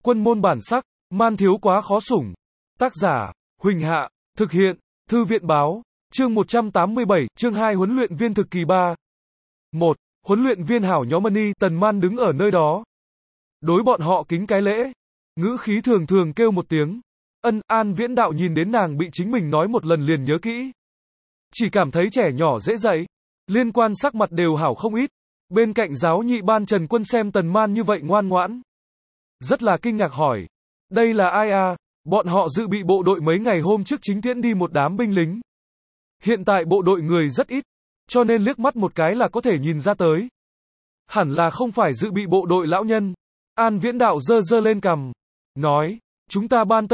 Quân môn bản sắc, man thiếu quá khó sủng. Tác giả, Huỳnh Hạ, thực hiện, Thư viện báo, chương 187, chương 2 huấn luyện viên thực kỳ 3. 1. Huấn luyện viên hảo nhóm Money, Tần Man đứng ở nơi đó. Đối bọn họ kính cái lễ. Ngữ khí thường thường kêu một tiếng. An Viễn Đạo nhìn đến nàng bị chính mình nói một lần liền nhớ kỹ. Chỉ cảm thấy trẻ nhỏ dễ dạy. Liên quan sắc mặt đều hảo không ít. Bên cạnh giáo nhị ban Trần Quân xem Tần Man như vậy ngoan ngoãn. Rất là kinh ngạc hỏi. Đây là ai à? Bọn họ dự bị bộ đội mấy ngày hôm trước chính tiễn đi một đám binh lính. Hiện tại bộ đội người rất ít, cho nên liếc mắt một cái là có thể nhìn ra tới. Hẳn là không phải dự bị bộ đội lão nhân. An Viễn Đạo giơ giơ lên cằm, nói, chúng ta ban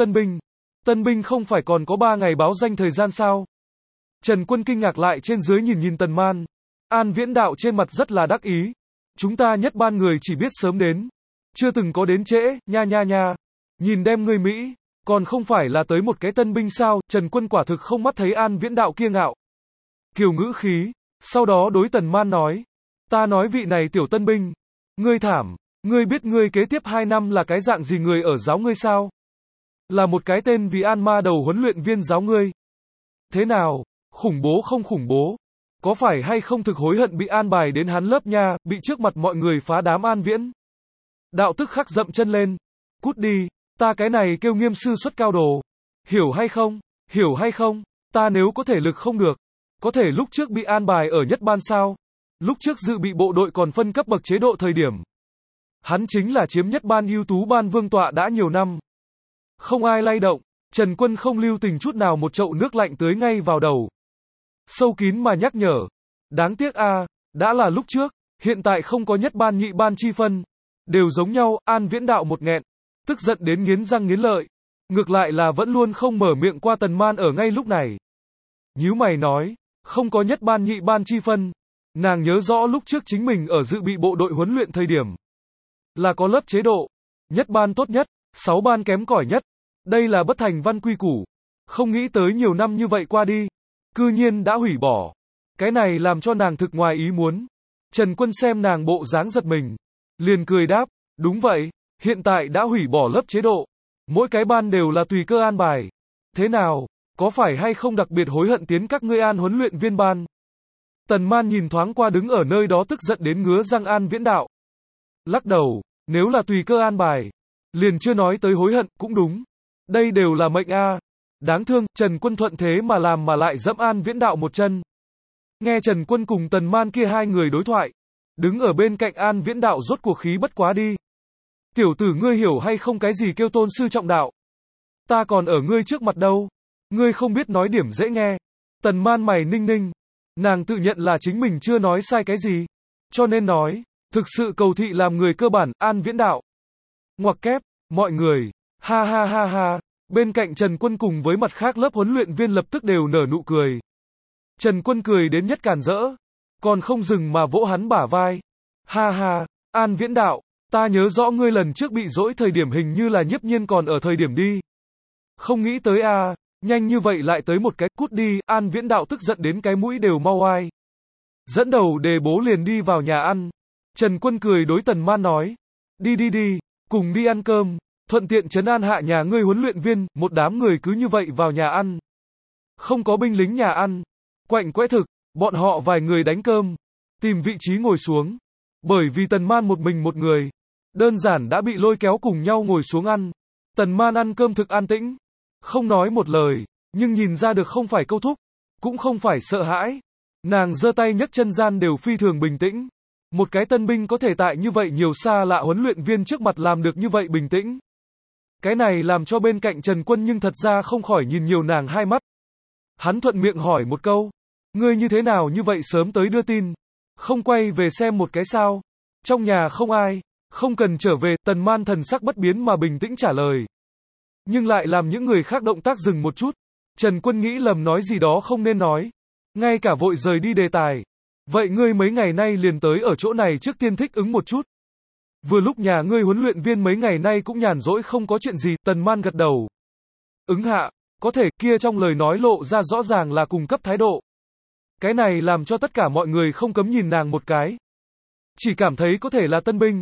tân binh không phải còn có 3 ngày báo danh thời gian sao? Trần Quân kinh ngạc lại trên dưới nhìn Tần Man. An Viễn Đạo trên mặt rất là đắc ý. Chúng ta nhất ban người chỉ biết sớm đến, chưa từng có đến trễ, nha. Nhìn đem ngươi Mỹ, còn không phải là tới một cái tân binh sao? Trần Quân quả thực không mắt thấy An Viễn Đạo kiêu ngạo. Kiều ngữ khí, sau đó đối Tần Man nói, ta nói vị này tiểu tân binh, ngươi thảm, ngươi biết ngươi kế tiếp 2 năm là cái dạng gì người ở giáo ngươi sao? Là một cái tên vì An Ma Đầu huấn luyện viên giáo ngươi. Thế nào, khủng bố không khủng bố? Có phải hay không thực hối hận bị an bài đến hắn lớp nha, bị trước mặt mọi người phá đám An Viễn? Đạo tức khắc dậm chân lên, cút đi, ta cái này kêu nghiêm sư xuất cao đồ. Hiểu hay không, ta nếu có thể lực không được, có thể lúc trước bị an bài ở nhất ban sao? Lúc trước dự bị bộ đội còn phân cấp bậc chế độ thời điểm. Hắn chính là chiếm nhất ban ưu tú ban vương tọa đã nhiều năm. Không ai lay động, Trần Quân không lưu tình chút nào một chậu nước lạnh tưới ngay vào đầu. Sâu kín mà nhắc nhở. Đáng tiếc a, đã là lúc trước, hiện tại không có nhất ban nhị ban chi phân. Đều giống nhau, An Viễn Đạo một nghẹn. Tức giận đến nghiến răng nghiến lợi. Ngược lại là vẫn luôn không mở miệng qua Tần Man ở ngay lúc này. Nhíu mày nói, không có nhất ban nhị ban chi phân. Nàng nhớ rõ lúc trước chính mình ở dự bị bộ đội huấn luyện thời điểm. Là có lớp chế độ. Nhất ban tốt nhất, 6 ban kém cỏi nhất. Đây là bất thành văn quy củ. Không nghĩ tới nhiều năm như vậy qua đi. Cư nhiên đã hủy bỏ. Cái này làm cho nàng thực ngoài ý muốn. Trần Quân xem nàng bộ dáng giật mình. Liền cười đáp, đúng vậy, hiện tại đã hủy bỏ lớp chế độ. Mỗi cái ban đều là tùy cơ an bài. Thế nào, có phải hay không đặc biệt hối hận tiến các ngươi An huấn luyện viên ban? Tần Man nhìn thoáng qua đứng ở nơi đó tức giận đến ngứa răng An Viễn Đạo. Lắc đầu, nếu là tùy cơ an bài, liền chưa nói tới hối hận, cũng đúng. Đây đều là mệnh a. Đáng thương, Trần Quân thuận thế mà làm mà lại dẫm An Viễn Đạo một chân. Nghe Trần Quân cùng Tần Man kia hai người đối thoại, đứng ở bên cạnh An Viễn Đạo rốt cuộc khí bất quá đi. Tiểu tử ngươi hiểu hay không cái gì kêu tôn sư trọng đạo? Ta còn ở ngươi trước mặt đâu. Ngươi không biết nói điểm dễ nghe. Tần Man mày ninh. Nàng tự nhận là chính mình chưa nói sai cái gì. Cho nên nói, thực sự cầu thị làm người cơ bản, An Viễn Đạo. Ngoặc kép, mọi người, ha. Bên cạnh Trần Quân cùng với mặt khác lớp huấn luyện viên lập tức đều nở nụ cười. Trần Quân cười đến nhất càn rỡ. Còn không dừng mà vỗ hắn bả vai. Ha, An Viễn Đạo, ta nhớ rõ ngươi lần trước bị dỗi thời điểm hình như là Nhiếp Nhiên còn ở thời điểm đi. Không nghĩ tới a, nhanh như vậy lại tới một cái, cút đi, An Viễn Đạo tức giận đến cái mũi đều mau oai. Dẫn đầu đề bố liền đi vào nhà ăn. Trần Quân cười đối Tần Man nói. Đi, cùng đi ăn cơm, thuận tiện trấn an hạ nhà ngươi huấn luyện viên, một đám người cứ như vậy vào nhà ăn. Không có binh lính nhà ăn. Quạnh quẽ thực, bọn họ vài người đánh cơm, tìm vị trí ngồi xuống. Bởi vì Tần Man một mình một người, đơn giản đã bị lôi kéo cùng nhau ngồi xuống ăn. Tần Man ăn cơm thực an tĩnh, không nói một lời, nhưng nhìn ra được không phải câu thúc, cũng không phải sợ hãi. Nàng giơ tay nhấc chân gian đều phi thường bình tĩnh. Một cái tân binh có thể tại như vậy nhiều xa lạ huấn luyện viên trước mặt làm được như vậy bình tĩnh. Cái này làm cho bên cạnh Trần Quân nhưng thật ra không khỏi nhìn nhiều nàng hai mắt. Hắn thuận miệng hỏi một câu. Ngươi như thế nào như vậy sớm tới đưa tin? Không quay về xem một cái sao? Trong nhà không ai, không cần trở về, Tần Man thần sắc bất biến mà bình tĩnh trả lời. Nhưng lại làm những người khác động tác dừng một chút. Trần Quân nghĩ lầm nói gì đó không nên nói. Ngay cả vội rời đi đề tài. Vậy ngươi mấy ngày nay liền tới ở chỗ này trước tiên thích ứng một chút. Vừa lúc nhà ngươi huấn luyện viên mấy ngày nay cũng nhàn rỗi không có chuyện gì, Tần Man gật đầu. Ứng hạ, có thể, kia trong lời nói lộ ra rõ ràng là cung cấp thái độ. Cái này làm cho tất cả mọi người không cấm nhìn nàng một cái. Chỉ cảm thấy có thể là tân binh,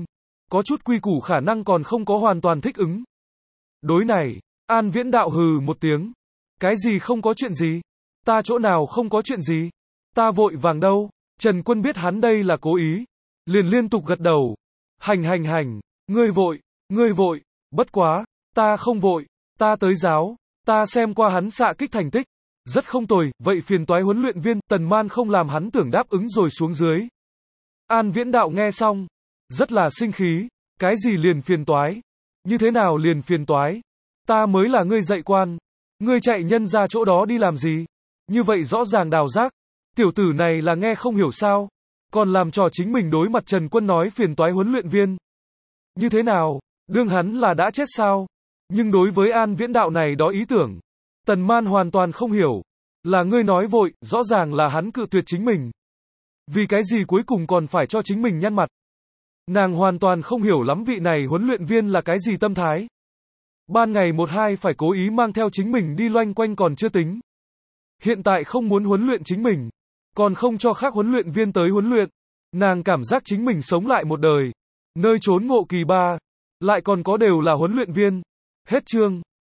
có chút quy củ khả năng còn không có hoàn toàn thích ứng. Đối này, An Viễn Đạo hừ một tiếng. Cái gì không có chuyện gì? Ta chỗ nào không có chuyện gì? Ta vội vàng đâu? Trần Quân biết hắn đây là cố ý. Liền liên tục gật đầu. Hành, ngươi vội, bất quá, ta không vội, ta tới giáo, ta xem qua hắn xạ kích thành tích. Rất không tồi, vậy phiền toái huấn luyện viên, Tần Man không làm hắn tưởng đáp ứng rồi xuống dưới. An Viễn Đạo nghe xong, rất là sinh khí, cái gì liền phiền toái? Như thế nào liền phiền toái? Ta mới là ngươi dạy quan, ngươi chạy nhân ra chỗ đó đi làm gì? Như vậy rõ ràng đào giác, tiểu tử này là nghe không hiểu sao, còn làm trò chính mình đối mặt Trần Quân nói phiền toái huấn luyện viên. Như thế nào, đương hắn là đã chết sao? Nhưng đối với An Viễn Đạo này đó ý tưởng, Tần Man hoàn toàn không hiểu, là ngươi nói vội, rõ ràng là hắn cự tuyệt chính mình. Vì cái gì cuối cùng còn phải cho chính mình nhăn mặt? Nàng hoàn toàn không hiểu lắm vị này huấn luyện viên là cái gì tâm thái. Ban ngày 1-2 phải cố ý mang theo chính mình đi loanh quanh còn chưa tính. Hiện tại không muốn huấn luyện chính mình, còn không cho khác huấn luyện viên tới huấn luyện. Nàng cảm giác chính mình sống lại một đời, nơi trốn ngộ kỳ ba, lại còn có đều là huấn luyện viên. Hết chương.